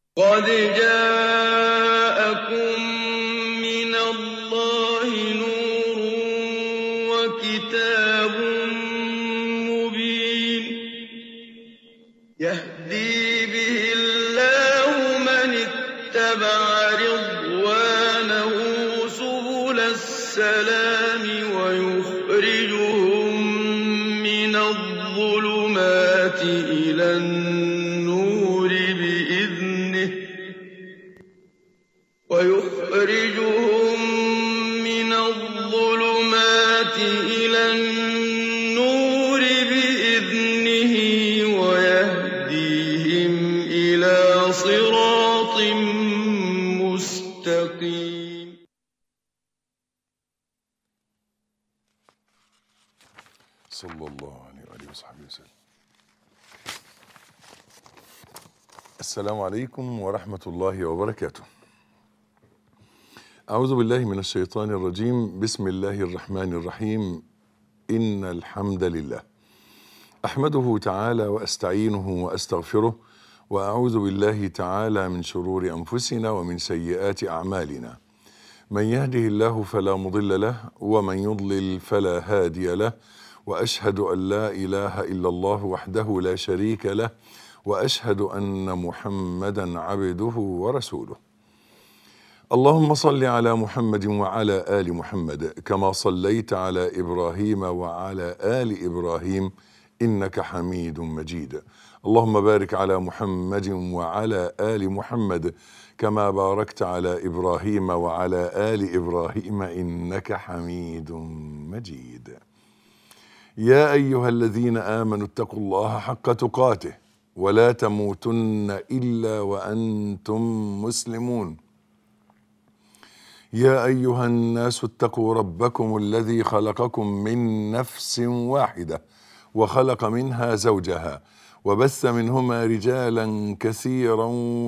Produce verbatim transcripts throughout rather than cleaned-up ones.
قد جاءكم من الله نور وكتاب مبين يهدي به الله من اتبع رضوانه سبل السلام ويخرجهم من الظلمات إلى النور بإذنه ويخرجهم من الظلمات إلى النور بإذنه ويهديهم إلى صراط مستقيم. صلى الله عليه وآله وصحبه وسلم. السلام عليكم ورحمة الله وبركاته. أعوذ بالله من الشيطان الرجيم. بسم الله الرحمن الرحيم. إن الحمد لله أحمده تعالى وأستعينه وأستغفره، وأعوذ بالله تعالى من شرور أنفسنا ومن سيئات أعمالنا. من يهده الله فلا مضل له، ومن يضلل فلا هادي له، وأشهد أن لا إله إلا الله وحده لا شريك له، وأشهد أن محمدا عبده ورسوله. اللهم صل على محمد وعلى آل محمد كما صليت على إبراهيم وعلى آل إبراهيم إنك حميد مجيد. اللهم بارك على محمد وعلى آل محمد كما باركت على إبراهيم وعلى آل إبراهيم إنك حميد مجيد. يا أيها الذين آمنوا اتقوا الله حق تقاته ولا تموتن إلا وأنتم مسلمون. يا أيها الناس اتقوا ربكم الذي خلقكم من نفس واحدة وخلق منها زوجها وبث منهما رجالا كثيرا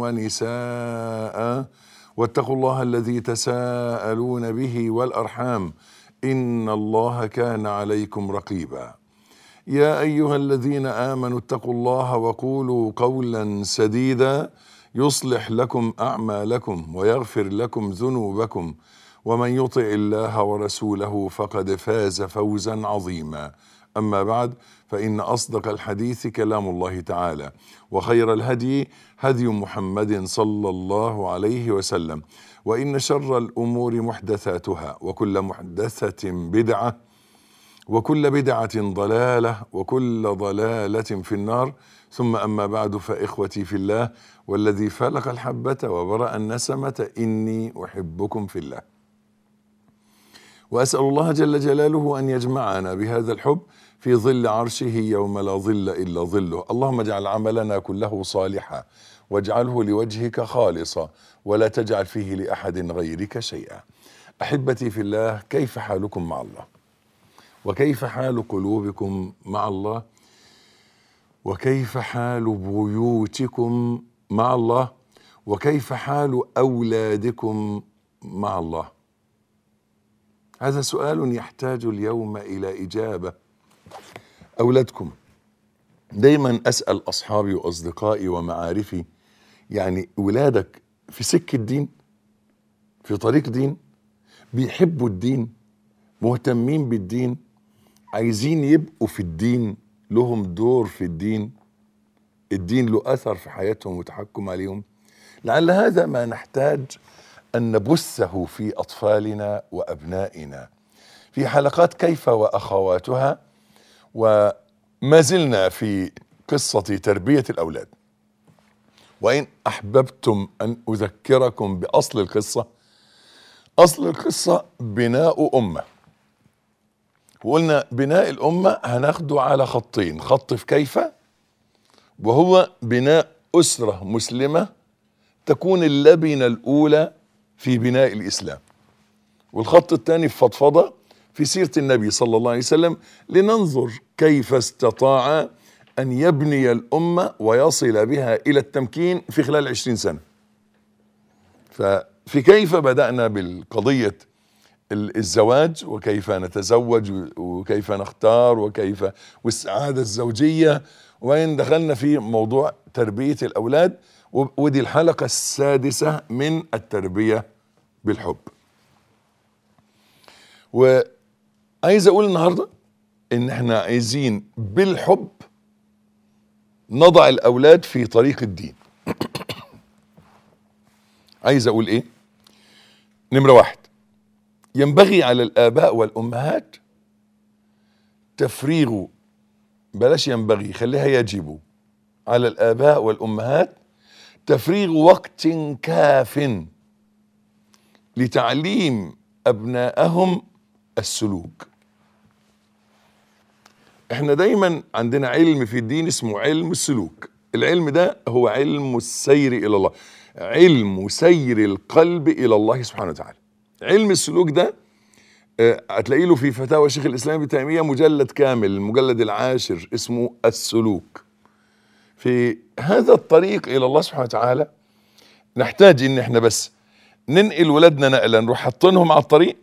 ونساء، واتقوا الله الذي تساءلون به والأرحام إن الله كان عليكم رقيبا. يا أيها الذين آمنوا اتقوا الله وقولوا قولا سديدا يصلح لكم أعمالكم ويغفر لكم ذنوبكم، ومن يطع الله ورسوله فقد فاز فوزا عظيما. أما بعد، فإن أصدق الحديث كلام الله تعالى، وخير الهدي هدي محمد صلى الله عليه وسلم، وإن شر الأمور محدثاتها، وكل محدثة بدعة، وكل بدعة ضلالة، وكل ضلالة في النار. ثم أما بعد، فإخوتي في الله والذي فلق الحبة وبرأ النسمة إني أحبكم في الله، وأسأل الله جل جلاله أن يجمعنا بهذا الحب في ظل عرشه يوم لا ظل إلا ظله. اللهم اجعل عملنا كله صالحا واجعله لوجهك خالصا ولا تجعل فيه لأحد غيرك شيئا. أحبتي في الله، كيف حالكم مع الله؟ وكيف حال قلوبكم مع الله؟ وكيف حال بيوتكم مع الله؟ وكيف حال أولادكم مع الله؟ هذا سؤال يحتاج اليوم إلى إجابة. أولادكم، دايما أسأل أصحابي وأصدقائي ومعارفي، يعني أولادك في سكة الدين، في طريق دين، بيحبوا الدين، مهتمين بالدين، عايزين يبقوا في الدين، لهم دور في الدين، الدين له أثر في حياتهم وتحكم عليهم. لعل هذا ما نحتاج أن نبثه في أطفالنا وأبنائنا في حلقات كيف وأخواتها. وما زلنا في قصة تربية الأولاد، وإن أحببتم أن أذكركم بأصل القصة. أصل القصة بناء أمة، وقلنا بناء الأمة هناخده على خطين: خط في كيف، وهو بناء أسرة مسلمة تكون اللبنة الأولى في بناء الإسلام، والخط الثاني في فضفضة في سيرة النبي صلى الله عليه وسلم، لننظر كيف استطاع أن يبني الأمة ويصل بها إلى التمكين في خلال عشرين سنة. ففي كيف بدأنا بالقضية الزواج، وكيف نتزوج، وكيف نختار، وكيف والسعادة الزوجية، وين دخلنا في موضوع تربية الأولاد، ودي الحلقة السادسة من التربية بالحب. وعايز اقول النهاردة ان احنا عايزين بالحب نضع الاولاد في طريق الدين. عايز اقول ايه؟ نمرة واحد، ينبغي على الاباء والامهات تفريغ، بلاش ينبغي خليها يجب على الاباء والامهات تفريغ وقت كاف لتعليم ابنائهم السلوك. احنا دايما عندنا علم في الدين اسمه علم السلوك. العلم ده هو علم السير الى الله، علم سير القلب الى الله سبحانه وتعالى. علم السلوك ده هتلاقي له في فتاوى شيخ الاسلام ابن تيميه مجلد كامل، المجلد العاشر اسمه السلوك. في هذا الطريق الى الله سبحانه وتعالى نحتاج ان احنا بس ننقل ولادنا نقله، نروح حاطينهم على الطريق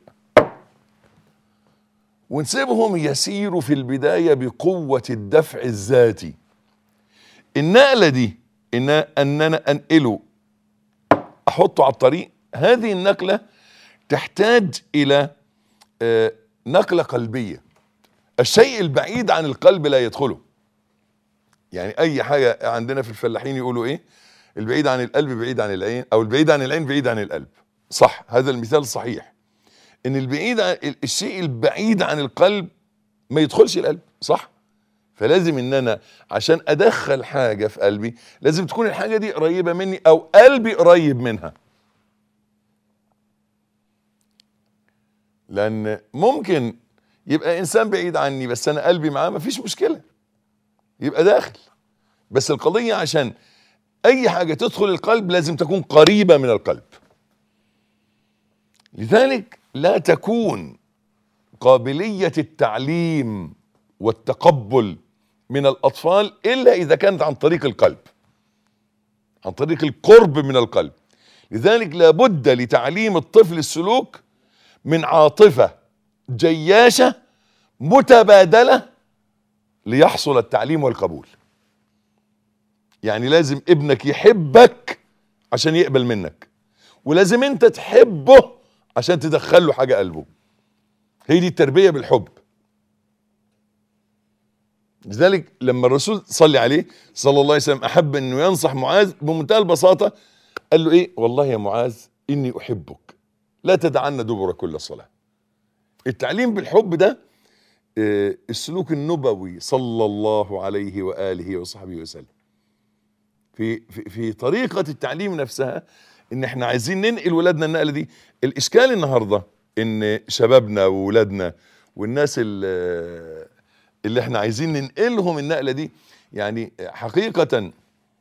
ونسيبهم يسيروا في البدايه بقوه الدفع الذاتي. النقله دي ان ان انا انقله احطه على الطريق، هذه النقله تحتاج الى آه نقله قلبيه. الشيء البعيد عن القلب لا يدخله. يعني اي حاجه عندنا في الفلاحين يقولوا ايه؟ البعيد عن القلب بعيد عن العين، او البعيد عن العين بعيد عن القلب. صح، هذا المثال صحيح، ان البعيد عن الشيء البعيد عن القلب ما يدخلش القلب. صح، فلازم ان انا عشان ادخل حاجه في قلبي لازم تكون الحاجه دي قريبه مني او قلبي قريب منها. لان ممكن يبقى انسان بعيد عني بس انا قلبي معاه، مفيش مشكله، يبقى داخل. بس القضيه عشان اي حاجه تدخل القلب لازم تكون قريبه من القلب. لذلك لا تكون قابليه التعليم والتقبل من الاطفال الا اذا كانت عن طريق القلب، عن طريق القرب من القلب. لذلك لابد لتعليم الطفل السلوك من عاطفه جياشه متبادله ليحصل التعليم والقبول. يعني لازم ابنك يحبك عشان يقبل منك، ولازم انت تحبه عشان تدخل له حاجه قلبه. هي دي التربيه بالحب. لذلك لما الرسول صلى عليه صلى الله عليه وسلم احب انه ينصح معاذ بمنتهى البساطه، قال له ايه؟ والله يا معاذ اني احبك لا تدعن دبر كل صلاه. التعليم بالحب ده اه السلوك النبوي صلى الله عليه واله وصحبه وسلم. في في في طريقه التعليم نفسها ان احنا عايزين ننقل ولادنا النقله دي. الاشكال النهارده ان شبابنا وولادنا والناس اللي, اللي احنا عايزين ننقلهم النقله دي، يعني حقيقه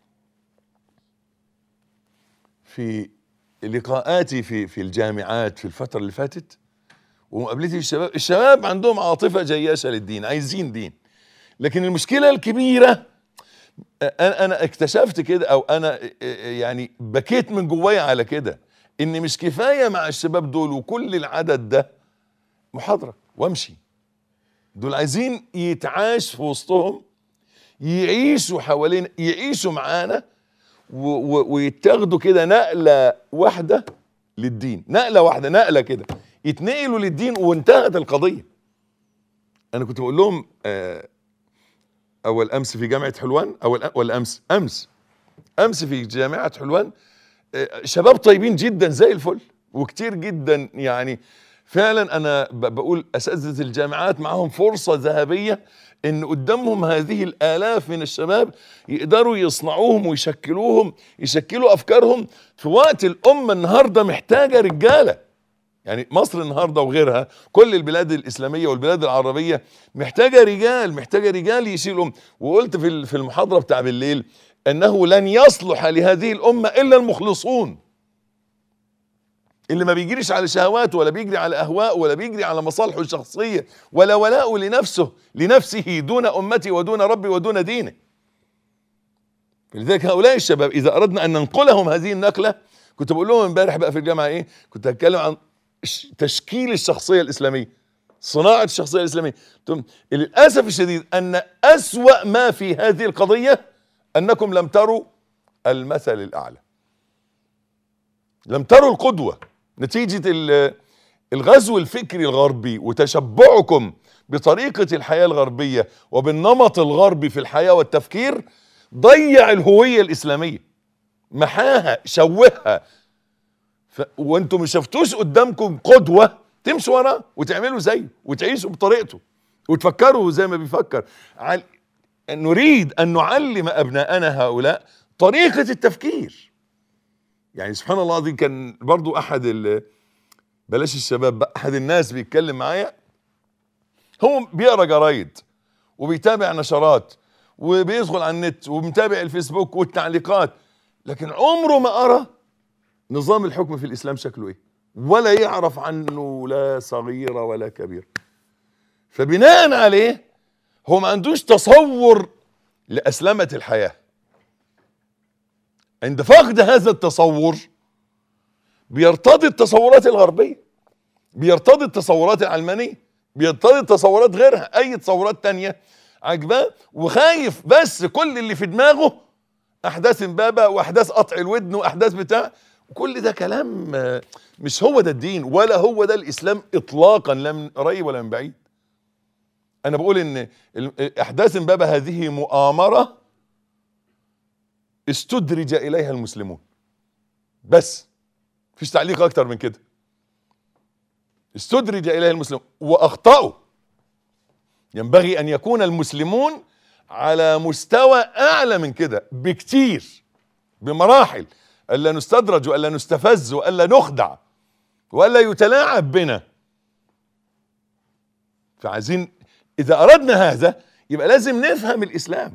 في لقاءاتي في في الجامعات في الفتره اللي فاتت ومقابلتي الشباب، الشباب عندهم عاطفه جياشه للدين، عايزين دين. لكن المشكله الكبيره انا انا اكتشفت كده، او انا يعني بكيت من جوايا على كده، ان مش كفايه مع الشباب دول وكل العدد ده محاضره وامشي. دول عايزين يتعاش في وسطهم، يعيشوا حوالين، يعيشوا معانا، ويتاخدوا كده نقله واحده للدين، نقله واحده، نقله كده يتنقلوا للدين وانتهت القضيه. انا كنت بقول لهم آه اول امس في جامعه حلوان، اول ولا امس امس امس في جامعه حلوان، شباب طيبين جدا زي الفل وكتير جدا. يعني فعلا انا بقول اساتذه الجامعات معاهم فرصه ذهبيه ان قدامهم هذه الالاف من الشباب يقدروا يصنعوهم ويشكلوهم، يشكلوا افكارهم في وقت الامه النهارده محتاجه رجاله. يعني مصر النهارده وغيرها، كل البلاد الاسلاميه والبلاد العربيه محتاجه رجال، محتاجه رجال يشيلهم. وقلت في في المحاضره بتاع بالليل انه لن يصلح لهذه الامه الا المخلصون، اللي ما بيجريش على شهواته ولا بيجري على اهواء ولا بيجري على مصالحه الشخصيه ولا ولاءه لنفسه لنفسه دون امتي ودون ربي ودون دينه. لذلك هؤلاء الشباب اذا اردنا ان ننقلهم هذه النقله، كنت بقول لهم امبارح بقى في الجامعه ايه، كنت هتكلم عن تشكيل الشخصيه الاسلاميه، صناعه الشخصيه الاسلاميه. للاسف الشديد ان اسوأ ما في هذه القضيه انكم لم تروا المثل الأعلى. لم تروا القدوة نتيجة الغزو الفكري الغربي وتشبعكم بطريقة الحياة الغربية وبالنمط الغربي في الحياة والتفكير، ضيع الهوية الإسلامية، محاها، شوهها. ف... وانتم مش شفتوش قدامكم قدوة تمشوا وراه وتعملوا زيه وتعيشوا بطريقته وتفكروا زي ما بيفكر. عل... نريد أن نعلم أبناءنا هؤلاء طريقة التفكير. يعني سبحان الله العظيم، كان برضو أحد ال... بلاش الشباب بقى، أحد الناس بيتكلم معايا، هو بيقرأ جرايد وبيتابع نشرات وبيدخل على النت ومتابع الفيسبوك والتعليقات، لكن عمره ما قرأ نظام الحكم في الإسلام شكله إيه، ولا يعرف عنه لا صغيرة ولا كبيرة. فبناء عليه هو ما عندوش تصور لأسلمة الحياة. عند فقد هذا التصور بيرتضي التصورات الغربية، بيرتضي التصورات العلمانية، بيرتضي التصورات غيرها، أي تصورات تانية عجباه، وخايف بس كل اللي في دماغه أحداث امبابة وأحداث قطع الودن وأحداث بتاع، وكل ده كلام مش هو ده الدين ولا هو ده الإسلام إطلاقا، لا من قريب ولا من بعيد. أنا بقول إن أحداث امبابة هذه مؤامرة استدرج إليها المسلمون، بس مفيش تعليق أكتر من كده. استدرج إليها المسلمون وأخطأوا. ينبغي أن يكون المسلمون على مستوى أعلى من كده بكتير، بمراحل، ألا نستدرج وألا نستفز وألا نخدع وألا يتلاعب بنا. فعايزين إذا أردنا هذا يبقى لازم نفهم الإسلام.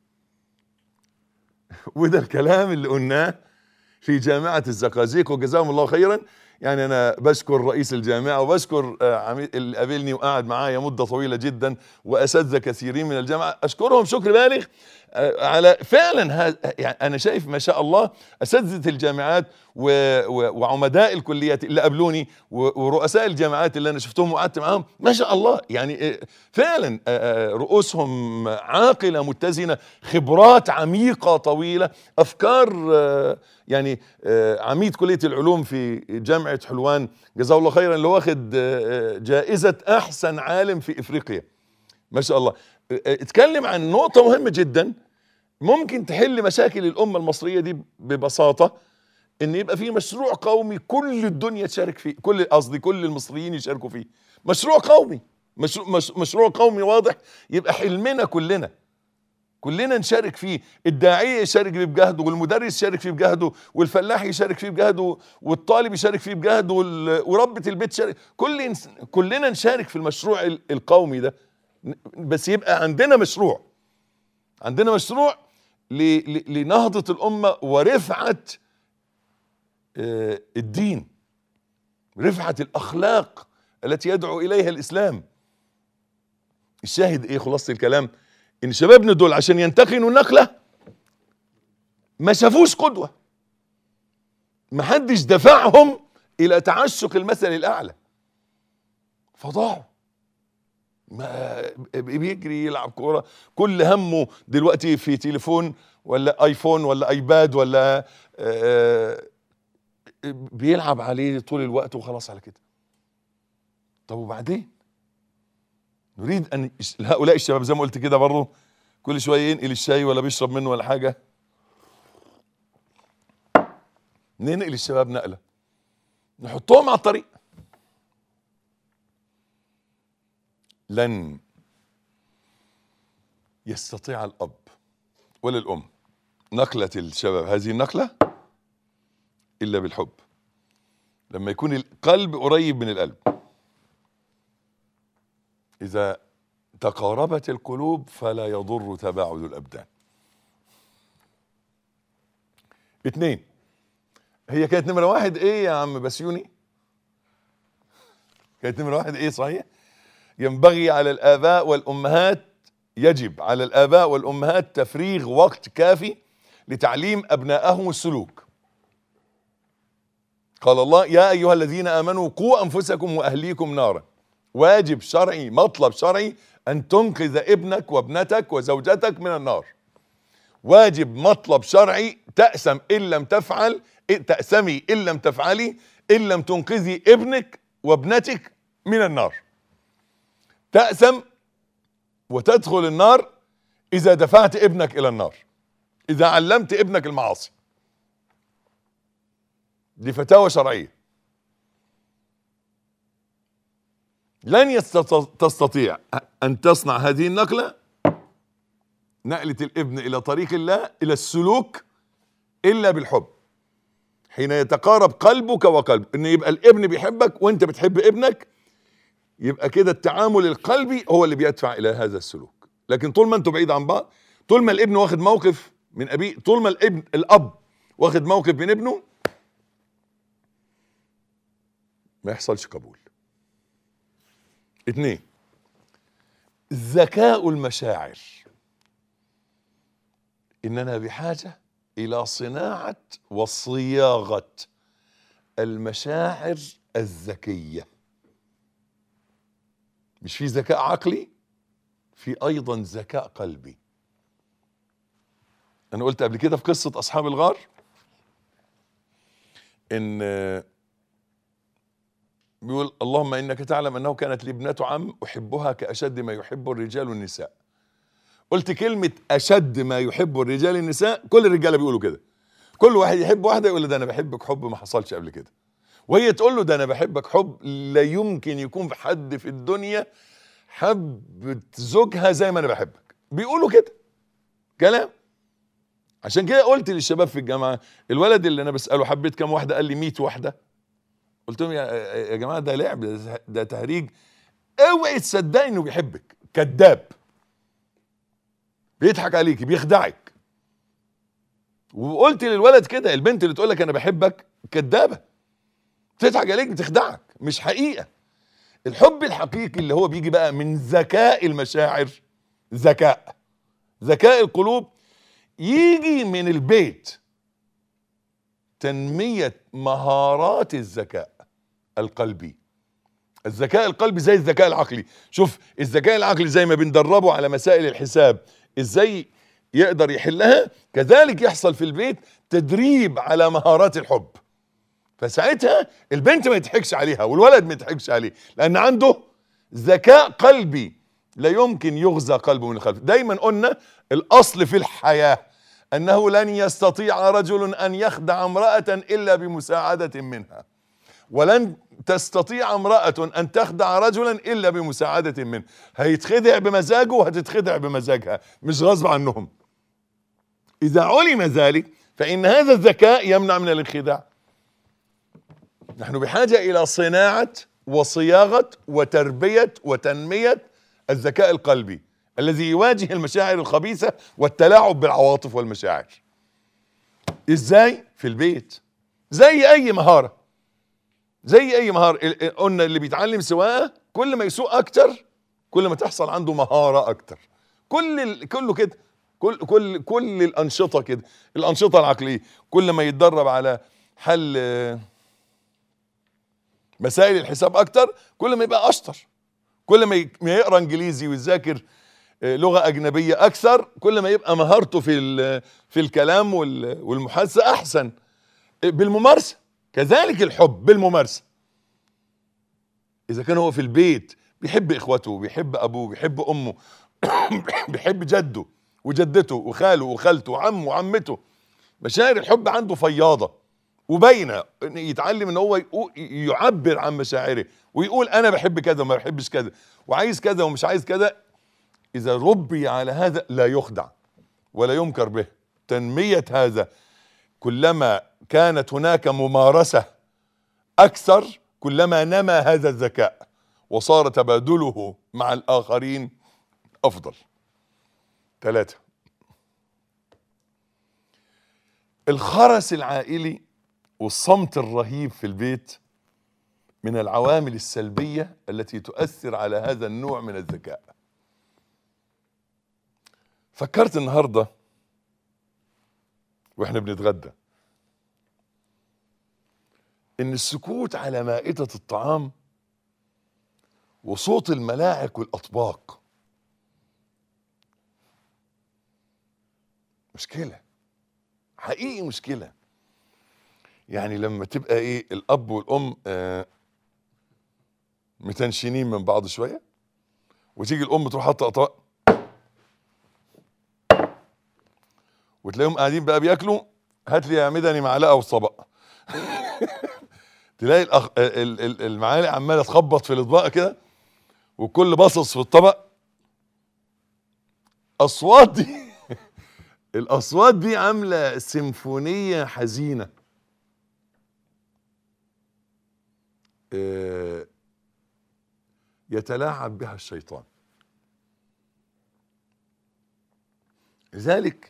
وده الكلام اللي قلناه في جامعة الزقازيق وجزاهم الله خيرا. يعني أنا بشكر رئيس الجامعة وبشكر عميد اللي قابلني وقعد معايا مدة طويلة جدا وأساتذة كثيرين من الجامعة، أشكرهم شكر بالغ على فعلا. يعني أنا شايف ما شاء الله أساتذة الجامعات وعمداء الكليات اللي قابلوني ورؤساء الجامعات اللي أنا شفتهم وقعدت معاهم، ما شاء الله يعني فعلا رؤوسهم عاقلة متزنة، خبرات عميقة طويلة، أفكار. يعني عميد كلية العلوم في جامعة حلوان جزاه الله خيرا اللي واخد جائزة أحسن عالم في إفريقيا، ما شاء الله، اتكلم عن نقطة مهمة جدا ممكن تحل مشاكل الأمة المصرية دي ببساطة، إن يبقى في مشروع قومي كل الدنيا تشارك فيه، كل قصدي كل المصريين يشاركوا فيه، مشروع قومي، مشروع, مشروع قومي واضح، يبقى حلمنا كلنا كلنا نشارك فيه. الداعية يشارك فيه بجهده، والمدرس يشارك فيه بجهده، والفلاح يشارك فيه بجهده، والطالب يشارك فيه بجهده، وربة البيت يشارك، كل كلنا نشارك في المشروع القومي ده. بس يبقى عندنا مشروع، عندنا مشروع لنهضة الأمة ورفعة الدين، رفعة الأخلاق التي يدعو إليها الإسلام. الشاهد إيه؟ خلاصة الكلام إن شبابنا دول عشان ينتقلوا النقلة ما شافوش قدوة، ما حدش دفعهم إلى تعشق المثل الأعلى، فضاعوا. ما بيجري يلعب كورة، كل همه دلوقتي في تليفون ولا ايفون ولا ايباد ولا آه بيلعب عليه طول الوقت وخلاص على كده. طب وبعدين نريد ان هؤلاء الشباب زي ما قلت كده برضه كل شويه ينقل الشاي ولا بيشرب منه ولا حاجه، ننقل الشباب نقله، نحطهم على الطريق. لن يستطيع الأب ولا الأم نقلة الشباب هذه النقلة إلا بالحب، لما يكون القلب قريب من القلب. إذا تقاربت القلوب فلا يضر تباعد الأبدان. اتنين، هي كانت نمرة واحد إيه يا عم بسيوني؟ كانت نمرة واحد إيه صحيح؟ ينبغي على الآباء والأمهات، يجب على الآباء والأمهات تفريغ وقت كافي لتعليم أبنائهم السلوك. قال الله: يا أيها الذين آمنوا قوا أنفسكم وأهليكم نارا. واجب شرعي، مطلب شرعي أن تنقذ ابنك وابنتك وزوجتك من النار. واجب مطلب شرعي، تأسم إن لم تفعل، تأسمي إن لم تفعلي، إن لم تنقذي ابنك وابنتك من النار. تأسم وتدخل النار إذا دفعت ابنك إلى النار، إذا علمت ابنك المعاصي. دي فتاوى شرعية. لن تستطيع أن تصنع هذه النقلة، نقلة الابن إلى طريق الله، إلى السلوك، إلا بالحب. حين يتقارب قلبك وقلبه، إن يبقى الابن بيحبك وأنت بتحب ابنك، يبقى كده التعامل القلبي هو اللي بيدفع إلى هذا السلوك. لكن طول ما أنتوا بعيد عن بعض، طول ما الابن واخد موقف من أبيه، طول ما الابن الأب واخد موقف من ابنه، ما يحصلش قبول. اتنين، ذكاء المشاعر. إننا بحاجة إلى صناعة وصياغة المشاعر الذكية. مش في ذكاء عقلي، في أيضا ذكاء قلبي. أنا قلت قبل كده في قصة أصحاب الغار إن بيقول اللهم إنك تعلم أنه كانت لي ابنة عم أحبها كأشد ما يحب الرجال النساء. قلت كلمة أشد ما يحب الرجال النساء، كل الرجالة بيقولوا كده. كل واحد يحب واحدة يقول له ده أنا بحبك حب ما حصلش قبل كده، وهي تقول له ده أنا بحبك حب لا يمكن يكون في حد في الدنيا حب زوجها زي ما أنا بحبك. بيقولوا كده كلام. عشان كده قلت للشباب في الجامعة، الولد اللي أنا بسأله حبيت كم واحدة، قال لي مية واحدة. قلت لهم يا جماعة ده لعب، ده تهريج، اوعي تصدقي انه بيحبك، كذاب، بيضحك عليكي، بيخدعك. وقلت للولد كده، البنت اللي تقول لك انا بحبك كذابة، بتضحك عليك، بتخدعك، مش حقيقة. الحب الحقيقي اللي هو بيجي بقى من ذكاء المشاعر، ذكاء ذكاء القلوب، يجي من البيت. تنمية مهارات الذكاء القلبي. الذكاء القلبي زي الذكاء العقلي. شوف الذكاء العقلي زي ما بندربه على مسائل الحساب ازاي يقدر يحلها، كذلك يحصل في البيت تدريب على مهارات الحب. فساعتها البنت ما يضحكش عليها والولد ما يضحكش عليه، لان عنده ذكاء قلبي لا يمكن يغزى قلبه من الخلف. دايما قلنا الاصل في الحياة انه لن يستطيع رجل ان يخدع امرأة الا بمساعدة منها، ولن تستطيع امرأة ان تخدع رجلا الا بمساعدة منه. هيتخدع بمزاجه وهتتخدع بمزاجها، مش غصب عنهم. اذا علم ذلك فان هذا الذكاء يمنع من الانخداع. نحن بحاجة الى صناعة وصياغة وتربية وتنمية الذكاء القلبي الذي يواجه المشاعر الخبيثة والتلاعب بالعواطف والمشاعر. ازاي؟ في البيت. زي اي مهارة، زي اي مهارة. قلنا اللي بيتعلم سواقة كل ما يسوق اكتر كل ما تحصل عنده مهارة اكتر. كل ال... كله كده، كل كل كل الانشطة كده. الانشطة العقلية كل ما يتدرب على حل مسائل الحساب اكتر كل ما يبقى اشطر. كل ما يقرا انجليزي ويذاكر لغة أجنبية أكثر كل ما يبقى مهارته في في الكلام والمحادثة أحسن. بالممارسة. كذلك الحب بالممارسة. إذا كان هو في البيت بيحب إخوته، بيحب أبوه، بيحب أمه، بيحب جده وجدته وخاله وخالته وعمه وعمته، مشاعر الحب عنده فياضة وباينة. يتعلم إن هو يعبر عن مشاعره ويقول أنا بحب كذا وما بحبش كذا وعايز كذا ومش عايز كذا. إذا ربي على هذا لا يخدع ولا ينكر به. تنمية هذا كلما كانت هناك ممارسة أكثر كلما نمى هذا الذكاء وصار تبادله مع الآخرين أفضل. ثلاثة، الخرس العائلي والصمت الرهيب في البيت من العوامل السلبية التي تؤثر على هذا النوع من الذكاء. فكرت النهاردة واحنا بنتغدى ان السكوت على مائدة الطعام وصوت الملاعق والاطباق مشكلة حقيقي، مشكلة. يعني لما تبقى ايه الاب والام آه متنشنين من بعض شوية، وتيجي الام تروح حاطه اطباق، وتلاقيهم قاعدين بقى بياكلوا، هات لي يا مدني معلقة وطبق. تلاقي الأخ... ال- ال- المعالق عمالة تخبط في الاطباق كده، وكل باصص في الطبق. اصوات دي الاصوات دي عامله سيمفونيه حزينه. آه، يتلاعب بها الشيطان. لذلك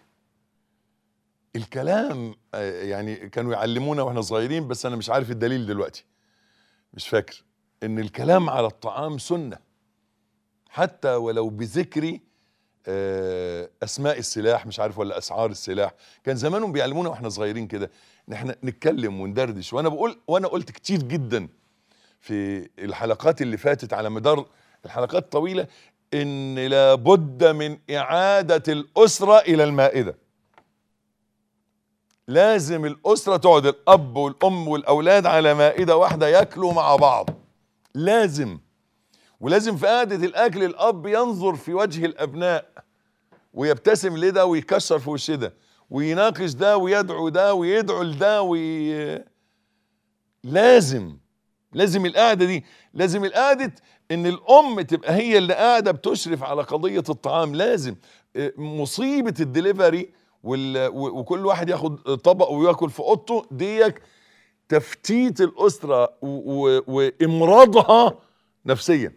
الكلام آه، يعني كانوا يعلمونا واحنا صغيرين، بس انا مش عارف الدليل دلوقتي، مش فاكر، ان الكلام على الطعام سنه، حتى ولو بذكر اسماء السلاح، مش عارف ولا اسعار السلاح. كان زمانهم بيعلمونا واحنا صغيرين كده ان احنا نتكلم وندردش. وانا بقول وانا قلت كتير جدا في الحلقات اللي فاتت على مدار الحلقات الطويله ان لابد من اعاده الاسره الى المائده. لازم الاسره تقعد، الاب والام والاولاد على مائده واحده ياكلوا مع بعض، لازم. ولازم في قعده الاكل الاب ينظر في وجه الابناء ويبتسم لده ويكشر في وش ده، ويناقش ده ويدعو ده ويدعو لده وي... لازم لازم القعده دي، لازم القعده ان الام تبقى هي اللي قاعده بتشرف على قضيه الطعام. لازم. مصيبه الدليفري وال... وكل واحد ياخد طبق وياكل في اوضته، ديك تفتيت الاسره و... وامراضها نفسيا.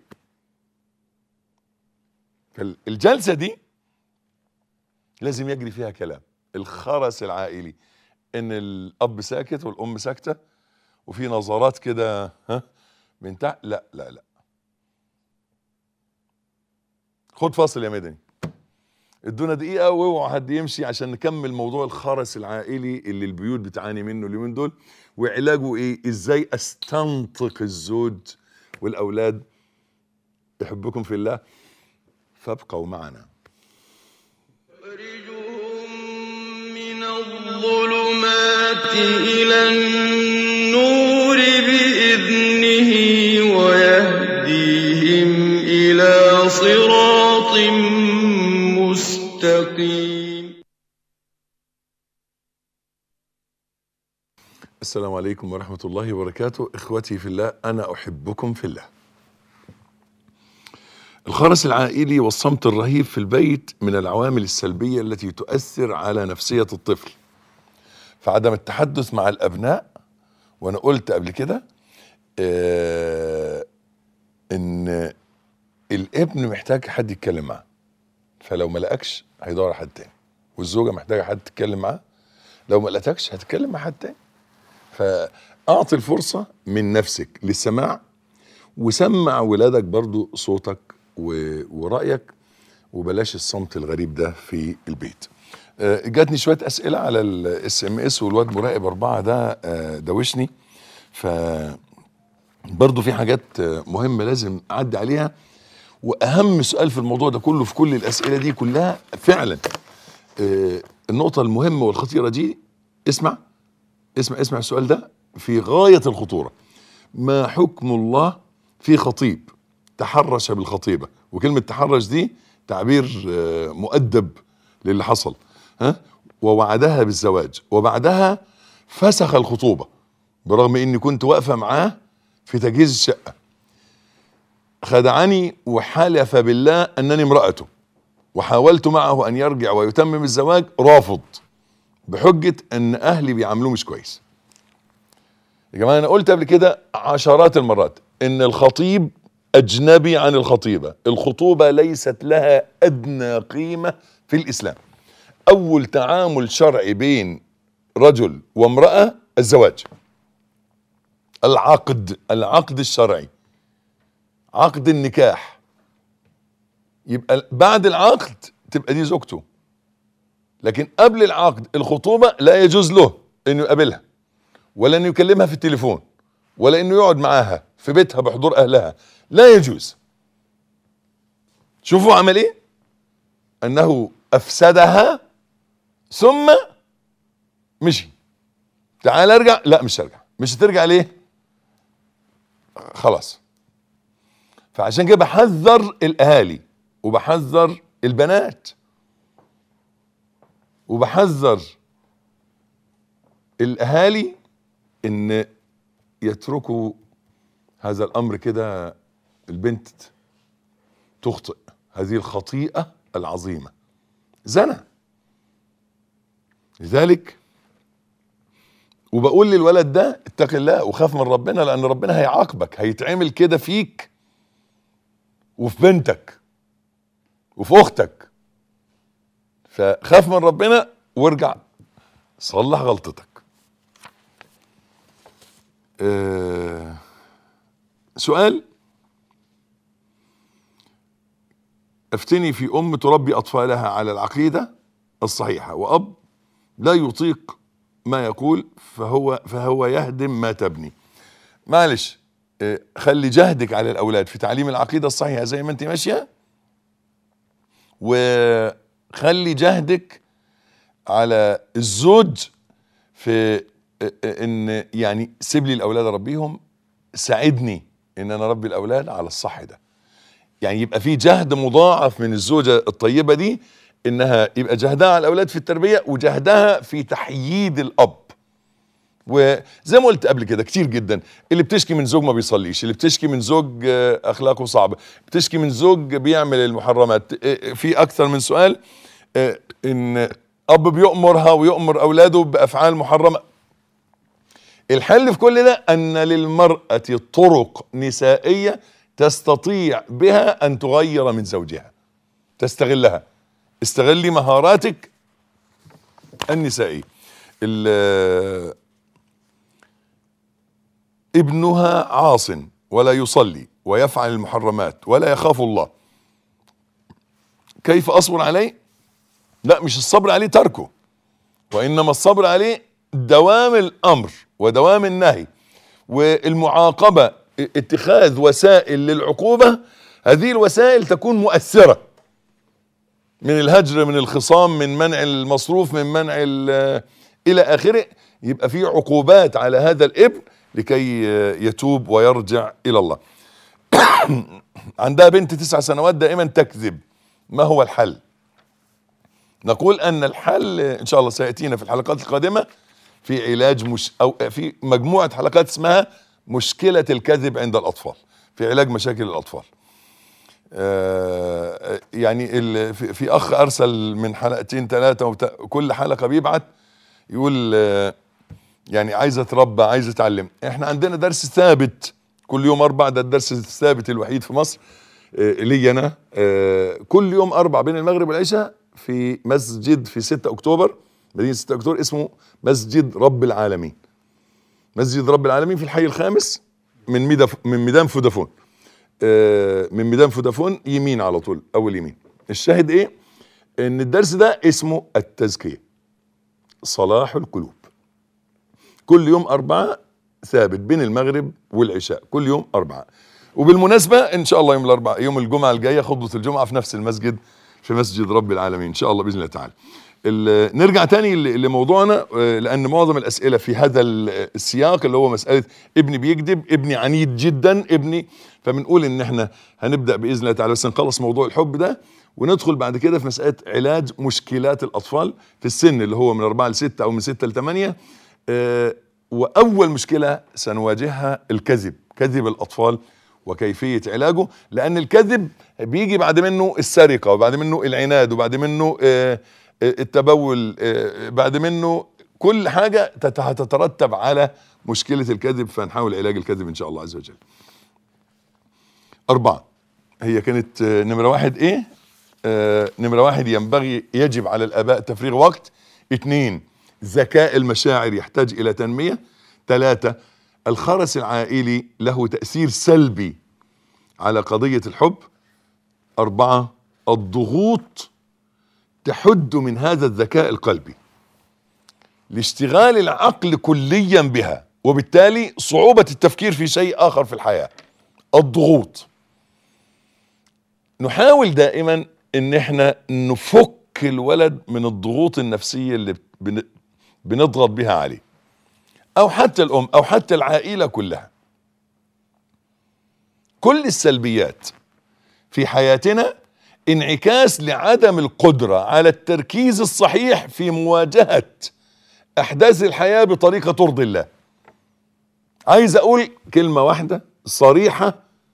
الجلسه دي لازم يجري فيها كلام، الخرس العائلي، ان الاب ساكت والام ساكته، وفي نظرات كده ها من تحت. لا لا لا. خد فاصل يا مدني، ادونا دقيقه واوعوا حد يمشي عشان نكمل موضوع الخرس العائلي اللي البيوت بتعاني منه اليومين دول، وعلاجه ايه، ازاي استنطق الزوج والاولاد. بحبكم في الله فابقوا معنا. من الظلمات إلى النور بإذنه ويهديهم إلى صراط مستقيم. السلام عليكم ورحمة الله وبركاته. إخوتي في الله، أنا أحبكم في الله. الخرس العائلي والصمت الرهيب في البيت من العوامل السلبية التي تؤثر على نفسية الطفل. فعدم التحدث مع الأبناء، وأنا قلت قبل كده آه إن الابن محتاج حد يتكلم معاه، فلو ما لقاكش هيدور على حد تاني، والزوجة محتاجة حد تتكلم معاه، لو ما لقاكش هتتكلم مع حد تاني. فأعطي الفرصة من نفسك للسماع، وسمع ولادك برضو صوتك ورأيك، وبلاش الصمت الغريب ده في البيت. جاتني شوية أسئلة على الاس ام اس، والواد مراقب أربعة ده دوشني، ف برضو في حاجات مهمة لازم أعدي عليها. وأهم سؤال في الموضوع ده كله، في كل الأسئلة دي كلها فعلا، النقطة المهمة والخطيرة دي، اسمع اسمع اسمع السؤال ده في غاية الخطورة. ما حكم الله في خطيب تحرش بالخطيبة؟ وكلمة تحرش دي تعبير مؤدب للي حصل، ها، ووعدها بالزواج، وبعدها فسخ الخطوبة برغم اني كنت واقفة معاه في تجهيز الشقة. خدعني وحلف بالله انني امرأته، وحاولت معه ان يرجع ويتمم الزواج، رافض بحجة ان اهلي بيعاملوه مش كويس. يا جماعة انا قلت قبل كده عشرات المرات ان الخطيب اجنبي عن الخطيبة. الخطوبة ليست لها ادنى قيمة في الاسلام. اول تعامل شرعي بين رجل وامرأة الزواج، العقد العقد الشرعي، عقد النكاح. يبقى بعد العقد تبقى دي زوجته، لكن قبل العقد الخطوبة لا يجوز له انه يقابلها، ولا انه يكلمها في التليفون، ولا انه يقعد معاها في بيتها بحضور اهلها، لا يجوز. شوفوا عمل ايه، انه افسدها ثم مشي. تعال ارجع، لا مش هرجع. مش هترجع ليه؟ خلاص. فعشان كده بحذر الاهالي وبحذر البنات وبحذر الاهالي ان يتركوا هذا الامر كده، البنت تخطئ هذه الخطيئة العظيمة، زنا. لذلك وبقول للولد ده اتق الله وخاف من ربنا، لان ربنا هيعاقبك، هيتعمل كده فيك وفي بنتك وفي اختك. فخاف من ربنا وارجع صلح غلطتك. أه سؤال: افتني في ام تربي اطفالها على العقيدة الصحيحة واب لا يطيق ما يقول فهو فهو يهدم ما تبني. معلش، أه خلي جهدك على الاولاد في تعليم العقيدة الصحيحة زي ما انت ماشية، وخلي جهدك على الزوج في ان يعني سيب لي الاولاد اربيهم، ساعدني ان انا اربي الاولاد على الصح ده. يعني يبقى في جهد مضاعف من الزوجة الطيبة دي، انها يبقى جهدها على الاولاد في التربية وجهدها في تحييد الاب. وزي ما قلت قبل كده كتير جدا، اللي بتشكي من زوج ما بيصليش، اللي بتشكي من زوج اخلاقه صعبة، بتشكي من زوج بيعمل المحرمات، في اكثر من سؤال ان اب بيؤمرها ويؤمر اولاده بافعال محرمة. الحل في كل ده ان للمرأة طرق نسائية تستطيع بها ان تغير من زوجها، تستغلها. استغلي مهاراتك النسائية. ابنها عاص ولا يصلي ويفعل المحرمات ولا يخاف الله، كيف اصبر عليه؟ لا، مش الصبر عليه تركه، وانما الصبر عليه دوام الامر ودوام النهي والمعاقبة، اتخاذ وسائل للعقوبة. هذه الوسائل تكون مؤثرة، من الهجر، من الخصام، من منع المصروف، من منع الى اخره. يبقى في عقوبات على هذا الابن لكي يتوب ويرجع الى الله. عندها بنت تسع سنوات دائما تكذب، ما هو الحل؟ نقول ان الحل ان شاء الله سيأتينا في الحلقات القادمة في علاج مش او في مجموعة حلقات اسمها مشكلة الكذب عند الاطفال، في علاج مشاكل الاطفال. آه يعني في, في اخ ارسل من حلقتين ثلاثة، كل حلقة بيبعت يقول آه يعني عايز اتربى، عايز اتعلم. احنا عندنا درس ثابت كل يوم اربع، ده الدرس الثابت الوحيد في مصر آه لي انا، آه كل يوم اربع بين المغرب والعشاء في مسجد في ستة اكتوبر، مدينة ستة اكتوبر، اسمه مسجد رب العالمين. مسجد رب العالمين في الحي الخامس من ميداف من ميدان فودافون، آه من ميدان فودافون يمين على طول، اول يمين. الشاهد ايه؟ ان الدرس ده اسمه التزكية، صلاح القلوب. كل يوم أربعة ثابت بين المغرب والعشاء، كل يوم أربعة. وبالمناسبة إن شاء الله يوم الأربعاء يوم الجمعة الجاية خطبة الجمعة في نفس المسجد، في مسجد رب العالمين إن شاء الله بإذن الله تعالى. نرجع تاني لموضوعنا، لأن معظم الأسئلة في هذا السياق اللي هو مسألة ابني بيكذب، ابني عنيد جدا، ابني. فبنقول إن إحنا هنبدأ بإذن الله تعالى، بس نخلص موضوع الحب ده وندخل بعد كده في مسألة علاج مشكلات الأطفال في السن اللي هو من أربعة لستة أو من ستة لثمانية. أه وأول مشكلة سنواجهها الكذب، كذب الأطفال وكيفية علاجه. لأن الكذب بيجي بعد منه السرقة، وبعد منه العناد، وبعد منه أه التبول، أه بعد منه كل حاجة تترتب على مشكلة الكذب. فنحاول علاج الكذب إن شاء الله عز وجل. أربعة، هي كانت نمرة واحد إيه؟ آه نمرة واحد، ينبغي يجب على الآباء تفريغ وقت. اثنين، ذكاء المشاعر يحتاج إلى تنمية. ثلاثة، الخرس العائلي له تأثير سلبي على قضية الحب. أربعة، الضغوط تحد من هذا الذكاء القلبي لاشتغال العقل كليا بها، وبالتالي صعوبة التفكير في شيء آخر في الحياة. الضغوط، نحاول دائما ان احنا نفك تفك الولد من الضغوط النفسية اللي بن- بنضغط بها عليه، او حتى الام او حتى العائلة كلها. كل السلبيات في حياتنا انعكاس لعدم القدرة على التركيز الصحيح في مواجهة احداث الحياة بطريقة ترضي الله. عايز اقول كلمة واحدة صريحة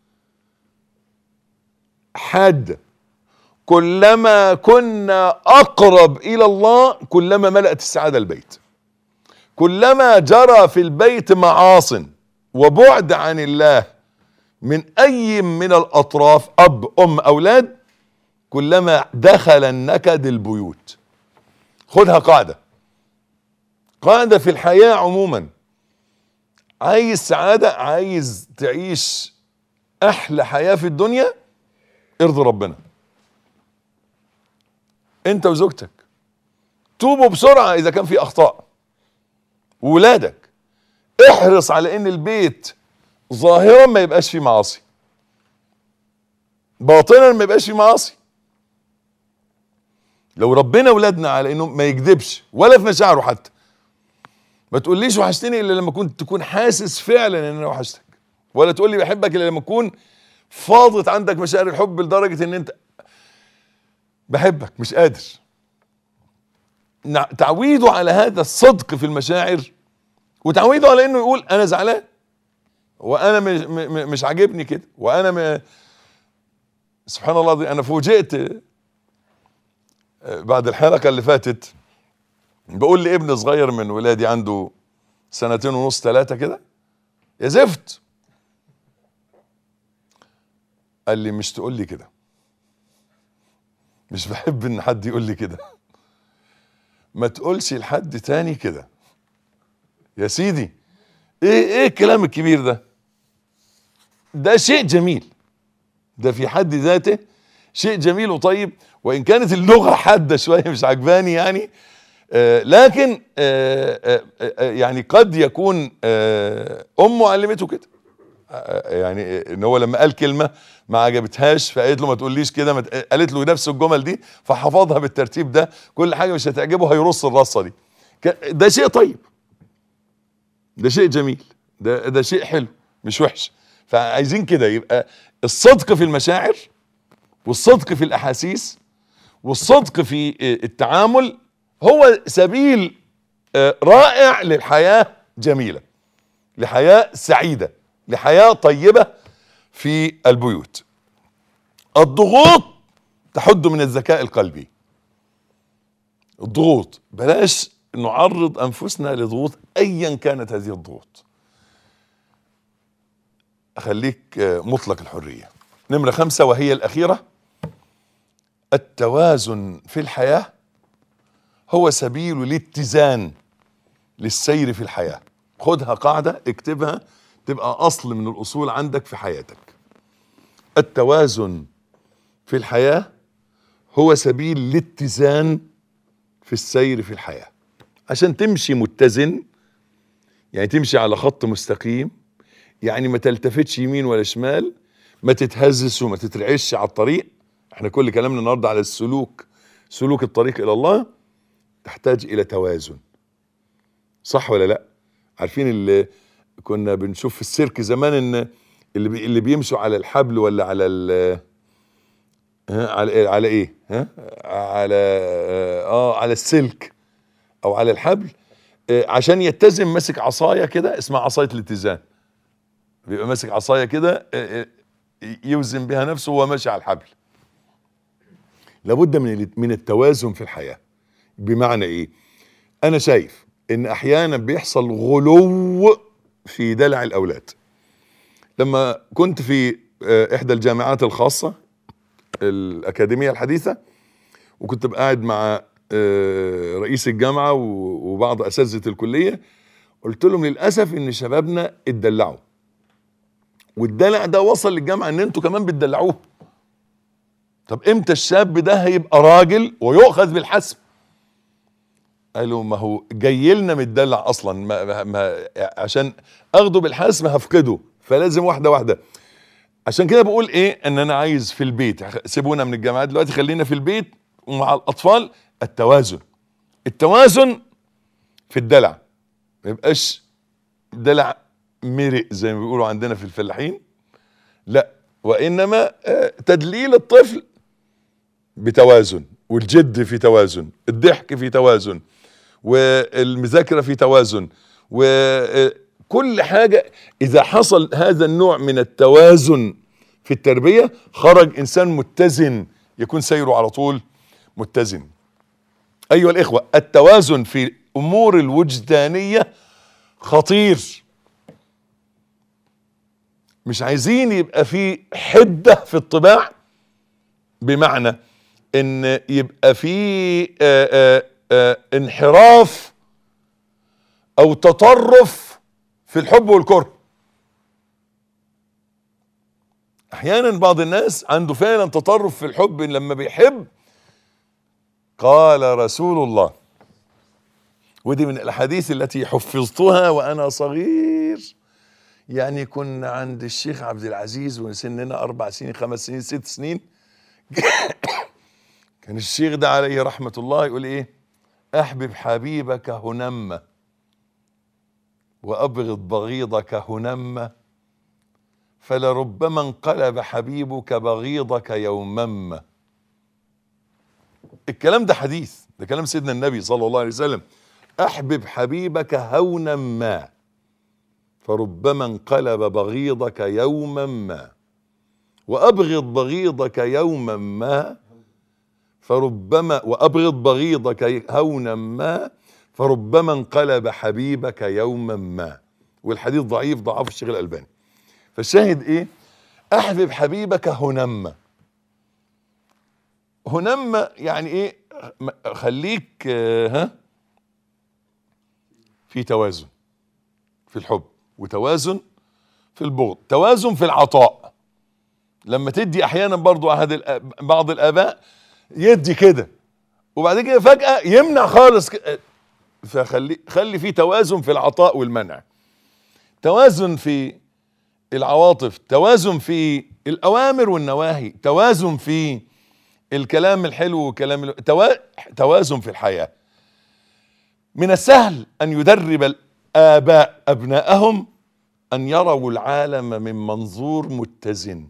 حادة: كلما كنا اقرب الى الله كلما ملأت السعادة البيت. كلما جرى في البيت معاصٍ وبعد عن الله من اي من الاطراف، اب ام اولاد، كلما دخل النكد البيوت. خدها قاعدة قاعدة في الحياة عموما. عايز سعادة، عايز تعيش احلى حياة في الدنيا، ارضي ربنا انت وزوجتك. توبوا بسرعة اذا كان في اخطاء. وولادك احرص على ان البيت ظاهرا ما يبقاش فيه معاصي، باطنا ما يبقاش فيه معاصي. لو ربنا ولادنا على انه ما يكذبش ولا في مشاعره حتى. ما تقوليش وحشتني الا لما كنت تكون حاسس فعلا ان انا وحشتك، ولا تقول لي بحبك الا لما تكون فاضت عندك مشاعر الحب لدرجة ان انت بحبك مش قادر. تعويده على هذا الصدق في المشاعر، وتعويده على انه يقول انا زعلان وانا مش, مش عاجبني كده، وانا م... سبحان الله دي انا فوجئت بعد الحلقة اللي فاتت. بقول لي ابن صغير من ولادي عنده سنتين ونص ثلاثة كده: يا زفت. قال لي مش تقول لي كده، مش بحب ان حد يقول لي كده، ما تقولش لحد تاني كده. يا سيدي ايه ايه الكلام الكبير ده؟ ده شيء جميل، ده في حد ذاته شيء جميل وطيب، وان كانت اللغة حادة شوية مش عجباني يعني، آه لكن آه آه آه يعني قد يكون آه امه علمته كده. آه يعني ان هو لما قال كلمة ما عجبتهاش فقالت له ما تقوليش كده، قالت له نفس الجمل دي فحفظها بالترتيب ده. كل حاجة مش هتعجبه هيرص الرصة دي. ده شيء طيب، ده شيء جميل، ده ده شيء حلو مش وحش. فعايزين كده يبقى الصدق في المشاعر، والصدق في الاحاسيس، والصدق في التعامل هو سبيل رائع للحياة جميلة، لحياة سعيدة، لحياة طيبة في البيوت. الضغوط تحد من الذكاء القلبي. الضغوط بلاش نعرض انفسنا لضغوط ايا كانت هذه الضغوط. اخليك مطلق الحرية. نمرة خمسة وهي الاخيرة: التوازن في الحياة هو سبيل الاتزان للسير في الحياة. خدها قاعدة اكتبها تبقى اصل من الاصول عندك في حياتك. التوازن في الحياة هو سبيل الاتزان في السير في الحياة. عشان تمشي متزن يعني تمشي على خط مستقيم، يعني ما تلتفتش يمين ولا شمال، ما تتهزش وما تترعش على الطريق. احنا كل كلامنا النهارده على السلوك، سلوك الطريق الى الله، تحتاج الى توازن. صح ولا لا؟ عارفين اللي كنا بنشوف في السيرك زمان ان اللي بي اللي بيمشوا على الحبل ولا على ال ها على على ايه ها على اه على السلك او على الحبل، آه عشان يتزن ماسك عصايه كده اسمها عصايه الاتزان. بيبقى ماسك عصايه كده آه يوزن بها نفسه وهو ماشي على الحبل. لابد من من التوازن في الحياه. بمعنى ايه؟ انا شايف ان احيانا بيحصل غلو في دلع الاولاد. لما كنت في آه احدى الجامعات الخاصه الأكاديمية الحديثة، وكنت قاعد مع رئيس الجامعة وبعض أساتذة الكلية، قلت لهم للأسف إن شبابنا اتدلعوا، والدلع ده وصل للجامعة إن أنتوا كمان بتدلعوه. طب إمتى الشاب ده هيبقى راجل ويؤخذ بالحسب؟ قالوا ما هو جاي لنا متدلع أصلا، ما ما عشان أخده بالحسب هفقده، فلازم واحدة واحدة. عشان كده بقول ايه، ان انا عايز في البيت، سيبونا من الجامعات دلوقتي، خلينا في البيت ومع الاطفال التوازن. التوازن في الدلع، ما يبقاش دلع مرق زي ما بيقولوا عندنا في الفلاحين، لا، وإنما تدليل الطفل بتوازن، والجد في توازن، الضحك في توازن، والمذاكرة في توازن، وكل حاجة. إذا حصل هذا النوع من التوازن في التربية خرج إنسان متزن، يكون سيره على طول متزن. أيها الإخوة، التوازن في أمور الوجدانية خطير. مش عايزين يبقى في حدة في الطباع، بمعنى ان يبقى في آآ آآ آآ انحراف او تطرف في الحب والكره. احيانا بعض الناس عنده فعلا تطرف في الحب لما بيحب. قال رسول الله، ودي من الاحاديث التي حفظتها وانا صغير، يعني كنا عند الشيخ عبد العزيز وسننا اربع سنين خمس سنين ست سنين. كان الشيخ ده عليه رحمة الله يقول ايه: احبب حبيبك هنما وابغض بغيضك هنما، فلربما انقلب حبيبك بغيضك يومما. الكلام ده حديث، ده كلام سيدنا النبي صلى الله عليه وسلم. احبب حبيبك هونا ما فربما انقلب بغيضك يوما ما، وابغض بغيضك يوما ما فربما وابغض بغيضك هونا ما فربما انقلب حبيبك يوما ما. والحديث ضعيف، ضعف الشيخ الألباني. فالشاهد ايه؟ احبب حبيبك هنما. هنما يعني ايه؟ خليك ها في توازن في الحب، وتوازن في البغض، توازن في العطاء. لما تدي احيانا برضو احد بعض الاباء يدي كده وبعد كده فجأة يمنع خالص، فخلي خلي في توازن في العطاء والمنع، توازن في العواطف، توازن في الأوامر والنواهي، توازن في الكلام الحلو والكلام ال... توا... توازن في الحياة. من السهل أن يدرب الآباء أبنائهم أن يروا العالم من منظور متزن.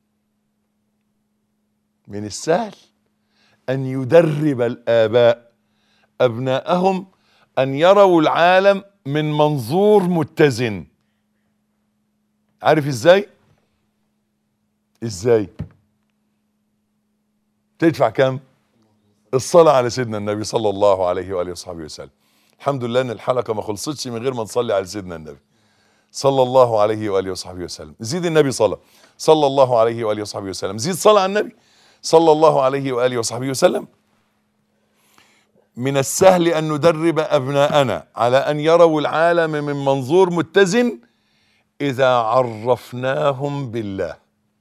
من السهل أن يدرب الآباء أبنائهم أن يروا العالم من منظور متزن. عارف إزاي؟ إزاي؟ تدفع كم؟ الصلاة على سيدنا النبي صلى الله عليه وآله وصحبه وسلم. الحمد لله إن الحلقة ما خلصتش من غير ما نصلي على سيدنا النبي صلى الله عليه وآله وصحبه وسلم. زيد النبي صلاة صلى الله عليه وآله وصحبه وسلم. زيد صلاة على النبي صلى الله عليه وآله وصحبه وسلم. من السهل أن ندرب أبناءنا على أن يروا العالم من منظور متزن إذا عرفناهم بالله،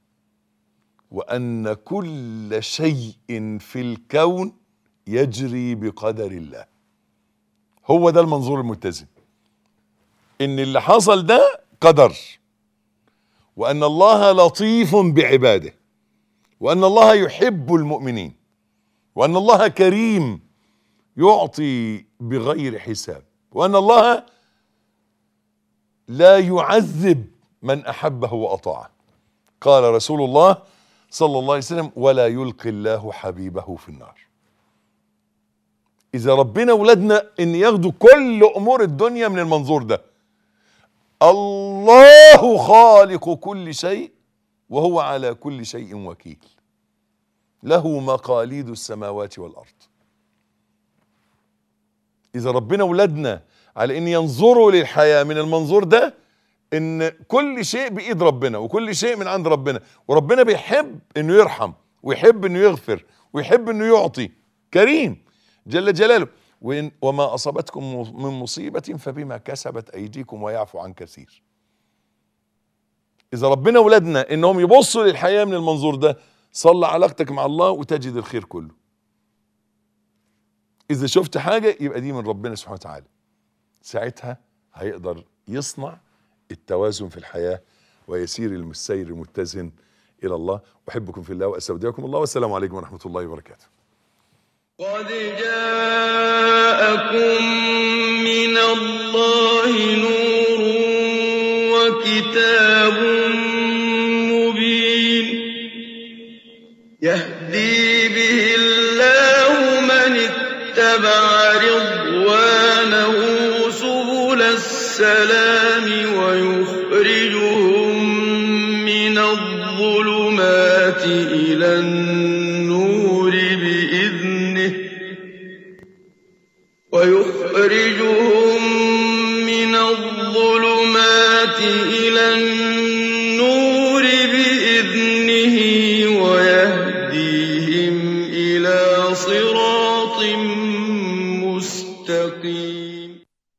وأن كل شيء في الكون يجري بقدر الله. هو ده المنظور المتزن، إن اللي حصل ده قدر، وأن الله لطيف بعباده، وأن الله يحب المؤمنين، وأن الله كريم يعطي بغير حساب، وأن الله لا يعذب من أحبه وأطاعه. قال رسول الله صلى الله عليه وسلم: ولا يلقي الله حبيبه في النار. إذا ربنا ولادنا إن ياخدوا كل أمور الدنيا من المنظور ده، الله خالق كل شيء وهو على كل شيء وكيل، له مقاليد السماوات والأرض. إذا ربنا ولادنا على إن ينظروا للحياة من المنظور ده، إن كل شيء بإيد ربنا وكل شيء من عند ربنا، وربنا بيحب إنه يرحم ويحب إنه يغفر ويحب إنه يعطي، كريم جل جلاله. وما أصابتكم من مصيبة فبما كسبت أيديكم ويعفو عن كثير. إذا ربنا ولادنا إنهم يبصوا للحياة من المنظور ده، صلى علاقتك مع الله وتجد الخير كله. إذا شفت حاجة يبقى دي من ربنا سبحانه وتعالى، ساعتها هيقدر يصنع التوازن في الحياة ويسير السير المتزن إلى الله. أحبكم في الله وأستودعكم الله، والسلام عليكم ورحمة الله وبركاته. قد جاءكم من الله نور وكتاب مبين يهدي به الله من اتبع رضوانه سبل السلام ويخرجهم من الظلمات إلى النور